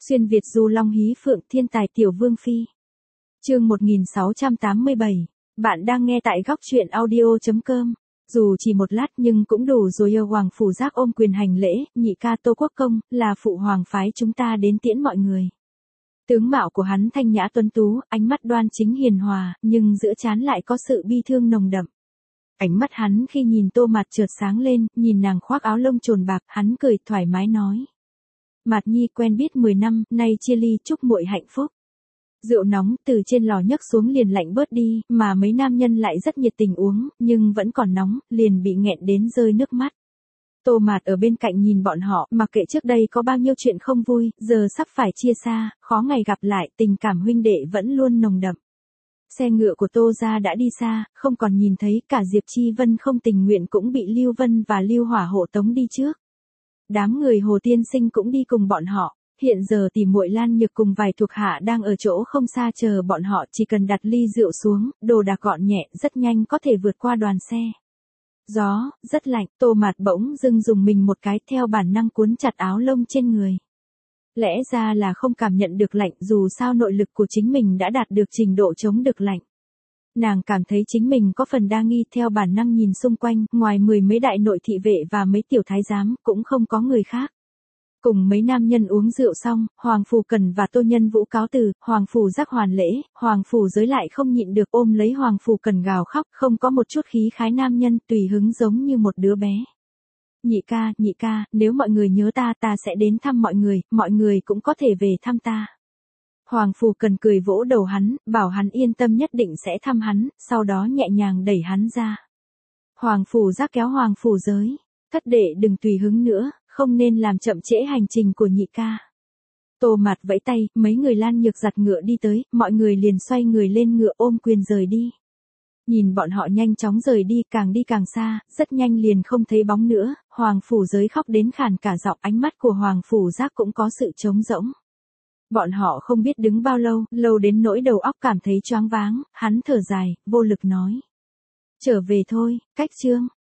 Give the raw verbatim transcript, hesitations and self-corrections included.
Xuyên Việt du long hí phượng thiên tài tiểu vương phi. Chương một nghìn sáu trăm tám mươi bảy. Bạn đang nghe tại góc truyện audio chấm com. Dù chỉ một lát nhưng cũng đủ rồi. Yêu Hoàng Phủ Giác ôm quyền hành lễ, nhị ca Tô Quốc Công, là phụ hoàng phái chúng ta đến tiễn mọi người. Tướng mạo của hắn thanh nhã tuấn tú, ánh mắt đoan chính hiền hòa, nhưng giữa trán lại có sự bi thương nồng đậm. Ánh mắt hắn khi nhìn Tô Mạt chợt sáng lên, nhìn nàng khoác áo lông trồn bạc, hắn cười thoải mái nói: Mạt Nhi quen biết mười năm, nay chia ly chúc muội hạnh phúc. Rượu nóng từ trên lò nhấc xuống liền lạnh bớt đi, mà mấy nam nhân lại rất nhiệt tình uống, nhưng vẫn còn nóng, liền bị nghẹn đến rơi nước mắt. Tô Mạt ở bên cạnh nhìn bọn họ, mặc kệ trước đây có bao nhiêu chuyện không vui, giờ sắp phải chia xa, khó ngày gặp lại, tình cảm huynh đệ vẫn luôn nồng đậm. Xe ngựa của Tô gia đã đi xa, không còn nhìn thấy, cả Diệp Chi Vân không tình nguyện cũng bị Lưu Vân và Lưu Hỏa hộ tống đi trước. Đám người Hồ Tiên Sinh cũng đi cùng bọn họ. Hiện giờ tỷ muội Lan Nhược cùng vài thuộc hạ đang ở chỗ không xa chờ bọn họ, chỉ cần đặt ly rượu xuống, đồ đạc gọn nhẹ, rất nhanh có thể vượt qua đoàn xe. Gió, rất lạnh, Tô Mạt bỗng dưng dùng mình một cái, theo bản năng cuốn chặt áo lông trên người. Lẽ ra là không cảm nhận được lạnh, dù sao nội lực của chính mình đã đạt được trình độ chống được lạnh. Nàng cảm thấy chính mình có phần đa nghi, theo bản năng nhìn xung quanh, ngoài mười mấy đại nội thị vệ và mấy tiểu thái giám, cũng không có người khác. Cùng mấy nam nhân uống rượu xong, Hoàng Phủ Cần và Tô Nhân Vũ cáo từ, Hoàng Phủ Giác hoàn lễ, Hoàng Phủ Giới lại không nhịn được ôm lấy Hoàng Phủ Cần gào khóc, không có một chút khí khái nam nhân, tùy hứng giống như một đứa bé. Nhị ca, nhị ca, nếu mọi người nhớ ta, ta sẽ đến thăm mọi người, mọi người cũng có thể về thăm ta. Hoàng Phủ Cần cười vỗ đầu hắn, bảo hắn yên tâm, nhất định sẽ thăm hắn, sau đó nhẹ nhàng đẩy hắn ra. Hoàng Phủ Giác kéo Hoàng Phủ Giới: Thất đệ đừng tùy hứng nữa, không nên làm chậm trễ hành trình của nhị ca. Tô Mạt vẫy tay, mấy người Lan Nhược giặt ngựa đi tới, mọi người liền xoay người lên ngựa ôm quyền rời đi. Nhìn bọn họ nhanh chóng rời đi, càng đi càng xa, rất nhanh liền không thấy bóng nữa, Hoàng Phủ Giới khóc đến khàn cả giọng, ánh mắt của Hoàng Phủ Giác cũng có sự trống rỗng. Bọn họ không biết đứng bao lâu, lâu đến nỗi đầu óc cảm thấy choáng váng, hắn thở dài, vô lực nói: Trở về thôi, cách chương.